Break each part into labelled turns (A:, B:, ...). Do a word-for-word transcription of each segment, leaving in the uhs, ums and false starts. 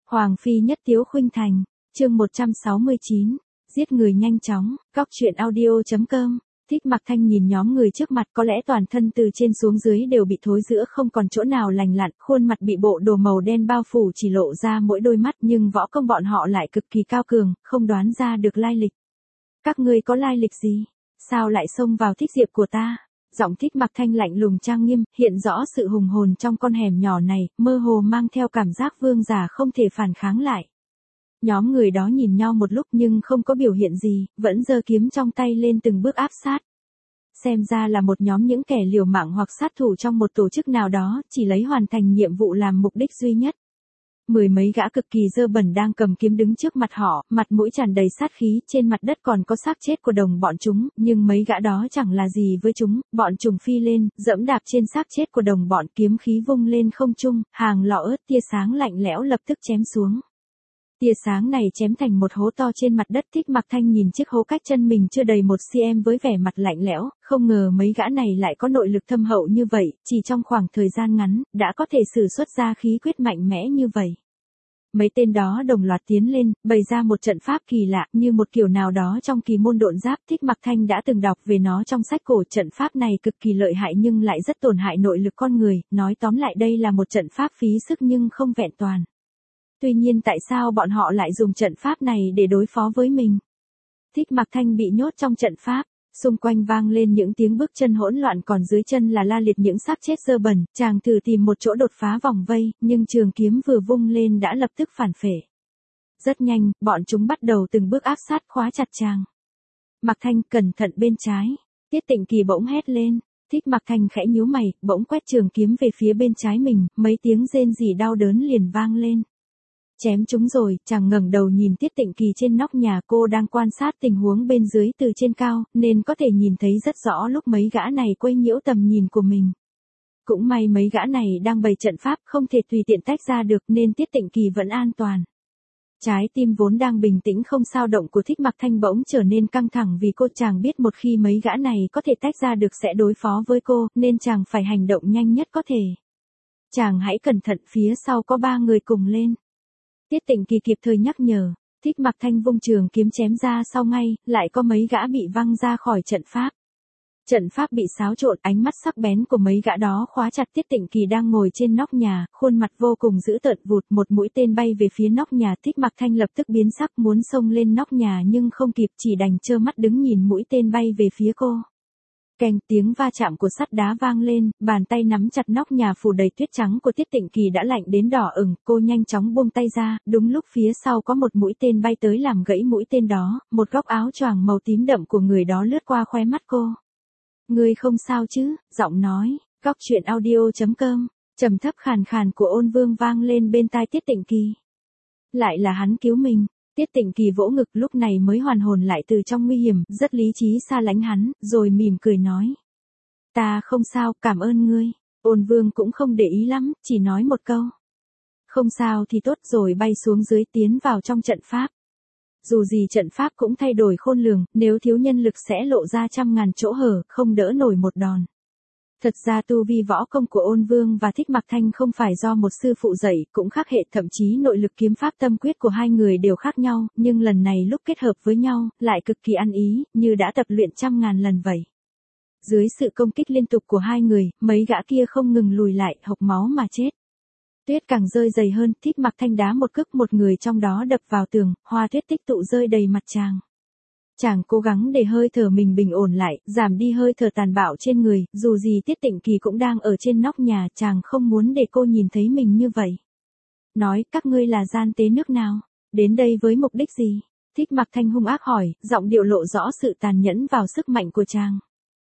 A: Hoàng phi nhất tiếu khuynh thành, chương một trăm sáu mươi chín, giết người nhanh chóng, góc truyện audio.com. Thích Mặc Thanh nhìn nhóm người trước mặt, có lẽ toàn thân từ trên xuống dưới đều bị thối rữa không còn chỗ nào lành lặn, khuôn mặt bị bộ đồ màu đen bao phủ chỉ lộ ra mỗi đôi mắt, nhưng võ công bọn họ lại cực kỳ cao cường, không đoán ra được lai lịch. Các ngươi có lai lịch gì? Sao lại xông vào Thích Diệp của ta? Giọng Thích Mặc Thanh lạnh lùng trang nghiêm, hiện rõ sự hùng hồn trong con hẻm nhỏ này, mơ hồ mang theo cảm giác vương giả không thể phản kháng lại. Nhóm người đó nhìn nhau một lúc nhưng không có biểu hiện gì, vẫn giơ kiếm trong tay lên từng bước áp sát. Xem ra là một nhóm những kẻ liều mạng hoặc sát thủ trong một tổ chức nào đó, chỉ lấy hoàn thành nhiệm vụ làm mục đích duy nhất. Mười mấy gã cực kỳ dơ bẩn đang cầm kiếm đứng trước mặt họ, mặt mũi tràn đầy sát khí, trên mặt đất còn có xác chết của đồng bọn chúng, nhưng mấy gã đó chẳng là gì với chúng, bọn trùng phi lên, dẫm đạp trên xác chết của đồng bọn, kiếm khí vung lên không trung, hàng lọ ớt tia sáng lạnh lẽo lập tức chém xuống. Tia sáng này chém thành một hố to trên mặt đất. Thích Mặc Thanh nhìn chiếc hố cách chân mình chưa đầy một cm với vẻ mặt lạnh lẽo, không ngờ mấy gã này lại có nội lực thâm hậu như vậy, chỉ trong khoảng thời gian ngắn, đã có thể sử xuất ra khí quyết mạnh mẽ như vậy. Mấy tên đó đồng loạt tiến lên, bày ra một trận pháp kỳ lạ, như một kiểu nào đó trong kỳ môn độn giáp. Thích Mặc Thanh đã từng đọc về nó trong sách cổ, trận pháp này cực kỳ lợi hại nhưng lại rất tổn hại nội lực con người, nói tóm lại đây là một trận pháp phí sức nhưng không vẹn toàn. Tuy nhiên tại sao bọn họ lại dùng trận pháp này để đối phó với mình? Thích Mặc Thanh bị nhốt trong trận pháp, xung quanh vang lên những tiếng bước chân hỗn loạn, còn dưới chân là la liệt những xác chết dơ bẩn. Chàng thử tìm một chỗ đột phá vòng vây, nhưng trường kiếm vừa vung lên đã lập tức phản phệ. Rất nhanh, bọn chúng bắt đầu từng bước áp sát khóa chặt chàng. Mặc Thanh, cẩn thận bên trái. Tiết Tịnh Kỳ bỗng hét lên. Thích Mặc Thanh khẽ nhíu mày, bỗng quét trường kiếm về phía bên trái mình, mấy tiếng rên rỉ đau đớn liền vang lên. Chém chúng rồi, chàng ngẩng đầu nhìn Tiết Tịnh Kỳ trên nóc nhà, cô đang quan sát tình huống bên dưới từ trên cao, nên có thể nhìn thấy rất rõ lúc mấy gã này quấy nhiễu tầm nhìn của mình. Cũng may mấy gã này đang bày trận pháp, không thể tùy tiện tách ra được nên Tiết Tịnh Kỳ vẫn an toàn. Trái tim vốn đang bình tĩnh không sao động của Thích Mặc Thanh bỗng trở nên căng thẳng vì cô. Chàng biết một khi mấy gã này có thể tách ra được sẽ đối phó với cô, nên chàng phải hành động nhanh nhất có thể. Chàng hãy cẩn thận, phía sau có ba người cùng lên. Tiết Tịnh Kỳ kịp thời nhắc nhở. Thích Mặc Thanh vung trường kiếm chém ra, sau ngay, lại có mấy gã bị văng ra khỏi trận pháp. Trận pháp bị xáo trộn, ánh mắt sắc bén của mấy gã đó khóa chặt Tiết Tịnh Kỳ đang ngồi trên nóc nhà, khuôn mặt vô cùng dữ tợn. Vụt, một mũi tên bay về phía nóc nhà. Thích Mặc Thanh lập tức biến sắc, muốn xông lên nóc nhà nhưng không kịp, chỉ đành trơ mắt đứng nhìn mũi tên bay về phía cô. Keng, tiếng va chạm của sắt đá vang lên, bàn tay nắm chặt nóc nhà phủ đầy tuyết trắng của Tiết Tịnh Kỳ đã lạnh đến đỏ ửng, cô nhanh chóng buông tay ra, đúng lúc phía sau có một mũi tên bay tới làm gãy mũi tên đó, một góc áo choàng màu tím đậm của người đó lướt qua khóe mắt cô. Ngươi không sao chứ? Giọng nói, góc truyện audio.com, trầm thấp khàn khàn của Ôn Vương vang lên bên tai Tiết Tịnh Kỳ. Lại là hắn cứu mình. Tiết Tịnh Kỳ vỗ ngực, lúc này mới hoàn hồn lại từ trong nguy hiểm, rất lý trí xa lánh hắn, rồi mỉm cười nói. Ta không sao, cảm ơn ngươi. Ôn Vương cũng không để ý lắm, chỉ nói một câu. Không sao thì tốt, rồi bay xuống dưới tiến vào trong trận pháp. Dù gì trận pháp cũng thay đổi khôn lường, nếu thiếu nhân lực sẽ lộ ra trăm ngàn chỗ hở, không đỡ nổi một đòn. Thật ra tu vi võ công của Ôn Vương và Thích Mặc Thanh không phải do một sư phụ dạy, cũng khác hệ, thậm chí nội lực kiếm pháp tâm quyết của hai người đều khác nhau, nhưng lần này lúc kết hợp với nhau, lại cực kỳ ăn ý, như đã tập luyện trăm ngàn lần vậy. Dưới sự công kích liên tục của hai người, mấy gã kia không ngừng lùi lại, hộc máu mà chết. Tuyết càng rơi dày hơn, Thích Mặc Thanh đá một cước một người trong đó đập vào tường, hoa tuyết tích tụ rơi đầy mặt chàng. Chàng cố gắng để hơi thở mình bình ổn lại, giảm đi hơi thở tàn bạo trên người, dù gì Tiết Tịnh Kỳ cũng đang ở trên nóc nhà, chàng không muốn để cô nhìn thấy mình như vậy. Nói, các ngươi là gian tế nước nào? Đến đây với mục đích gì? Thích Mặc Thanh hung ác hỏi, giọng điệu lộ rõ sự tàn nhẫn vào sức mạnh của chàng.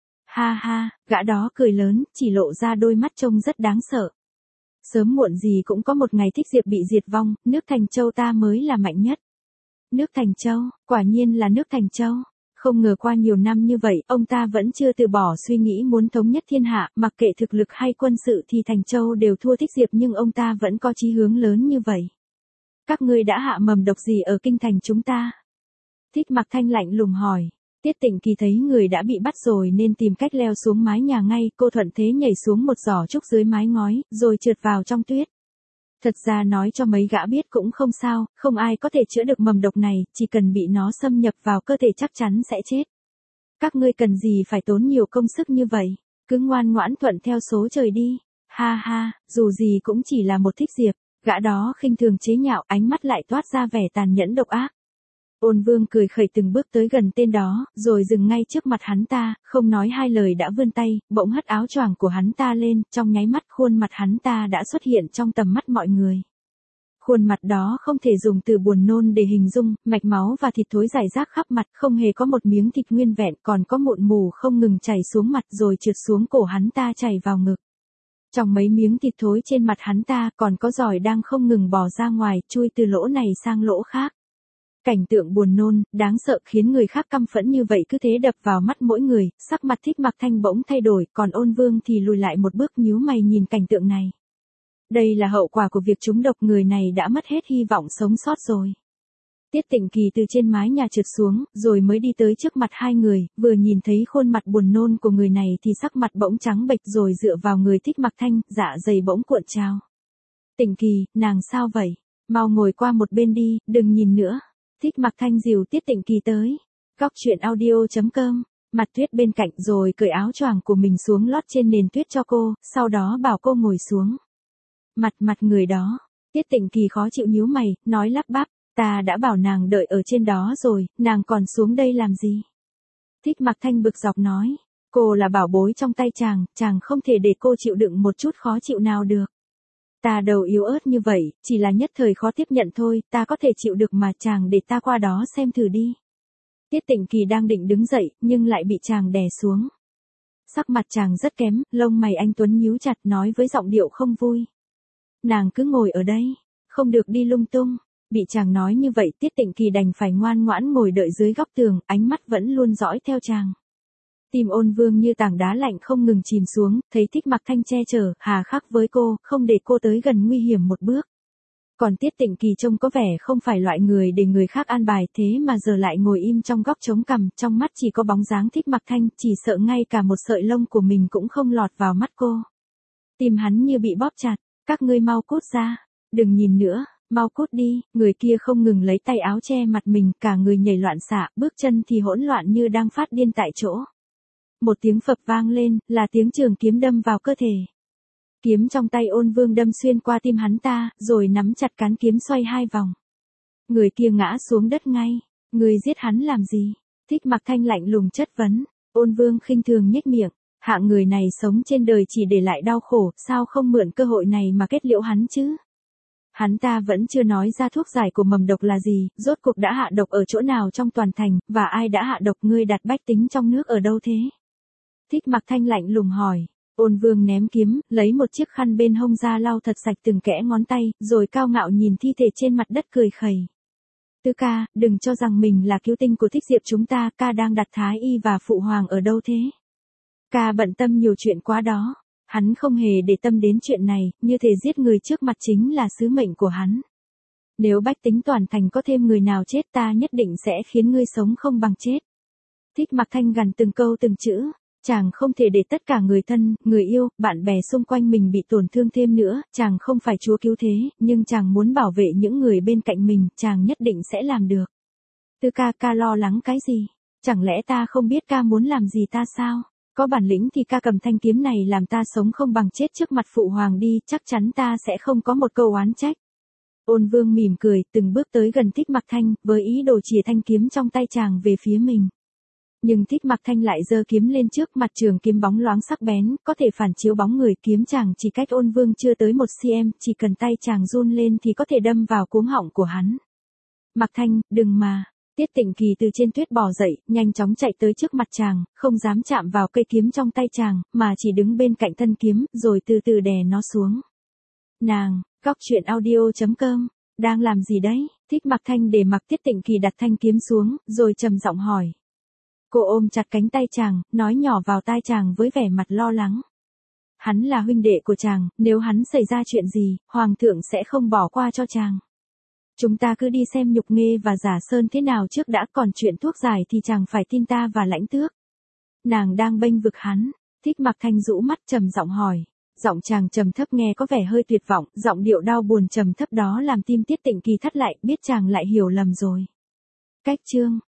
A: Ha ha, gã đó cười lớn, chỉ lộ ra đôi mắt trông rất đáng sợ. Sớm muộn gì cũng có một ngày Thích Diệp bị diệt vong, nước Thành Châu ta mới là mạnh nhất. Nước Thành Châu, quả nhiên là nước Thành Châu. Không ngờ qua nhiều năm như vậy, ông ta vẫn chưa từ bỏ suy nghĩ muốn thống nhất thiên hạ, mặc kệ thực lực hay quân sự thì Thành Châu đều thua Thích Diệp, nhưng ông ta vẫn có chí hướng lớn như vậy. Các ngươi đã hạ mầm độc gì ở kinh thành chúng ta? Thích Mặc Thanh lạnh lùng hỏi. Tiết Tịnh Kỳ thấy người đã bị bắt rồi nên tìm cách leo xuống mái nhà ngay, cô thuận thế nhảy xuống một giỏ trúc dưới mái ngói, rồi trượt vào trong tuyết. Thật ra nói cho mấy gã biết cũng không sao, không ai có thể chữa được mầm độc này, chỉ cần bị nó xâm nhập vào cơ thể chắc chắn sẽ chết. Các ngươi cần gì phải tốn nhiều công sức như vậy, cứ ngoan ngoãn thuận theo số trời đi. Ha ha, dù gì cũng chỉ là một thích diệp, gã đó khinh thường chế nhạo, ánh mắt lại toát ra vẻ tàn nhẫn độc ác. Ôn Vương cười khẩy từng bước tới gần tên đó, rồi dừng ngay trước mặt hắn ta, không nói hai lời đã vươn tay, bỗng hất áo choàng của hắn ta lên, trong nháy mắt khuôn mặt hắn ta đã xuất hiện trong tầm mắt mọi người. Khuôn mặt đó không thể dùng từ buồn nôn để hình dung, mạch máu và thịt thối rải rác khắp mặt, không hề có một miếng thịt nguyên vẹn, còn có mụn mù không ngừng chảy xuống mặt rồi trượt xuống cổ hắn ta chảy vào ngực. Trong mấy miếng thịt thối trên mặt hắn ta còn có giòi đang không ngừng bò ra ngoài, chui từ lỗ này sang lỗ khác. Cảnh tượng buồn nôn, đáng sợ khiến người khác căm phẫn như vậy cứ thế đập vào mắt mỗi người, sắc mặt Thích Mặc Thanh bỗng thay đổi, còn Ôn Vương thì lùi lại một bước nhíu mày nhìn cảnh tượng này. Đây là hậu quả của việc trúng độc, người này đã mất hết hy vọng sống sót rồi. Tiết Tịnh Kỳ từ trên mái nhà trượt xuống, rồi mới đi tới trước mặt hai người, vừa nhìn thấy khuôn mặt buồn nôn của người này thì sắc mặt bỗng trắng bệch rồi dựa vào người Thích Mặc Thanh, dạ dày bỗng cuộn trào. Tịnh Kỳ, nàng sao vậy? Mau ngồi qua một bên đi, đừng nhìn nữa. Thích Mặc Thanh dìu Tiết Tịnh Kỳ tới. Góc truyện audio chấm com, Mặt Tuyết bên cạnh rồi cởi áo choàng của mình xuống lót trên nền tuyết cho cô, sau đó bảo cô ngồi xuống. Mặt mặt người đó, Tiết Tịnh Kỳ khó chịu nhíu mày, nói lắp bắp, ta đã bảo nàng đợi ở trên đó rồi, nàng còn xuống đây làm gì? Thích Mặc Thanh bực dọc nói, cô là bảo bối trong tay chàng, chàng không thể để cô chịu đựng một chút khó chịu nào được. Ta đầu yếu ớt như vậy, chỉ là nhất thời khó tiếp nhận thôi, ta có thể chịu được mà, chàng để ta qua đó xem thử đi. Tiết Tịnh Kỳ đang định đứng dậy, nhưng lại bị chàng đè xuống. Sắc mặt chàng rất kém, lông mày anh tuấn nhíu chặt, nói với giọng điệu không vui. Nàng cứ ngồi ở đây, không được đi lung tung. Bị chàng nói như vậy, Tiết Tịnh Kỳ đành phải ngoan ngoãn ngồi đợi dưới góc tường, ánh mắt vẫn luôn dõi theo chàng. Tim Ôn Vương như tảng đá lạnh không ngừng chìm xuống, thấy Thích Mặc Thanh che chở, hà khắc với cô, không để cô tới gần nguy hiểm một bước. Còn Tiết Tịnh Kỳ trông có vẻ không phải loại người để người khác an bài, thế mà giờ lại ngồi im trong góc chống cằm, trong mắt chỉ có bóng dáng Thích Mặc Thanh, chỉ sợ ngay cả một sợi lông của mình cũng không lọt vào mắt cô. Tim hắn như bị bóp chặt, các ngươi mau cút ra, đừng nhìn nữa. Mau cút đi, người kia không ngừng lấy tay áo che mặt mình, cả người nhảy loạn xạ, bước chân thì hỗn loạn như đang phát điên tại chỗ. Một tiếng phập vang lên, là tiếng trường kiếm đâm vào cơ thể. Kiếm trong tay Ôn Vương đâm xuyên qua tim hắn ta, rồi nắm chặt cán kiếm xoay hai vòng. Người kia ngã xuống đất ngay. Người giết hắn làm gì? Thích Mặc Thanh lạnh lùng chất vấn. Ôn Vương khinh thường nhếch miệng. Hạng người này sống trên đời chỉ để lại đau khổ, sao không mượn cơ hội này mà kết liễu hắn chứ? Hắn ta vẫn chưa nói ra thuốc giải của mầm độc là gì, rốt cuộc đã hạ độc ở chỗ nào trong toàn thành, và ai đã hạ độc, ngươi đặt bách tính trong nước ở đâu thế? Thích Mặc Thanh lạnh lùng hỏi. Ôn Vương ném kiếm, lấy một chiếc khăn bên hông ra lau thật sạch từng kẽ ngón tay, rồi cao ngạo nhìn thi thể trên mặt đất cười khẩy. Tứ ca, đừng cho rằng mình là cứu tinh của Thích Diệp chúng ta, ca đang đặt Thái Y và Phụ Hoàng ở đâu thế? Ca bận tâm nhiều chuyện quá đó. Hắn không hề để tâm đến chuyện này, như thể giết người trước mặt chính là sứ mệnh của hắn. Nếu bách tính toàn thành có thêm người nào chết, ta nhất định sẽ khiến ngươi sống không bằng chết. Thích Mặc Thanh gằn từng câu từng chữ, chàng không thể để tất cả người thân, người yêu, bạn bè xung quanh mình bị tổn thương thêm nữa, chàng không phải chúa cứu thế, nhưng chàng muốn bảo vệ những người bên cạnh mình, chàng nhất định sẽ làm được. Tư ca, ca lo lắng cái gì? Chẳng lẽ ta không biết ca muốn làm gì ta sao? Có bản lĩnh thì ca cầm thanh kiếm này làm ta sống không bằng chết trước mặt Phụ Hoàng đi, chắc chắn ta sẽ không có một câu oán trách. Ôn Vương mỉm cười, từng bước tới gần Thích Mặc Thanh, với ý đồ chìa thanh kiếm trong tay chàng về phía mình. Nhưng Thích Mặc Thanh lại giơ kiếm lên trước, mặt trường kiếm bóng loáng sắc bén, có thể phản chiếu bóng người, kiếm chàng chỉ cách Ôn Vương chưa tới một xăng-ti-mét, chỉ cần tay chàng run lên thì có thể đâm vào cuống họng của hắn. Mặc Thanh, đừng mà. Tiết Tịnh Kỳ từ trên tuyết bò dậy, nhanh chóng chạy tới trước mặt chàng, không dám chạm vào cây kiếm trong tay chàng, mà chỉ đứng bên cạnh thân kiếm, rồi từ từ đè nó xuống. Nàng, góc truyện audio chấm com, đang làm gì đấy? Thích Mặc Thanh để mặc Tiết Tịnh Kỳ đặt thanh kiếm xuống, rồi trầm giọng hỏi. Cô ôm chặt cánh tay chàng, nói nhỏ vào tai chàng với vẻ mặt lo lắng. Hắn là huynh đệ của chàng, nếu hắn xảy ra chuyện gì, Hoàng thượng sẽ không bỏ qua cho chàng. Chúng ta cứ đi xem Nhục Nghê và Giả Sơn thế nào trước đã, còn chuyện thuốc giải thì chàng phải tin ta và Lãnh Tước. Nàng đang bênh vực hắn. Thích Mặc Thanh rũ mắt trầm giọng hỏi. Giọng chàng trầm thấp nghe có vẻ hơi tuyệt vọng, giọng điệu đau buồn trầm thấp đó làm tim Tiết Tịnh Kỳ thắt lại, biết chàng lại hiểu lầm rồi. Cách chương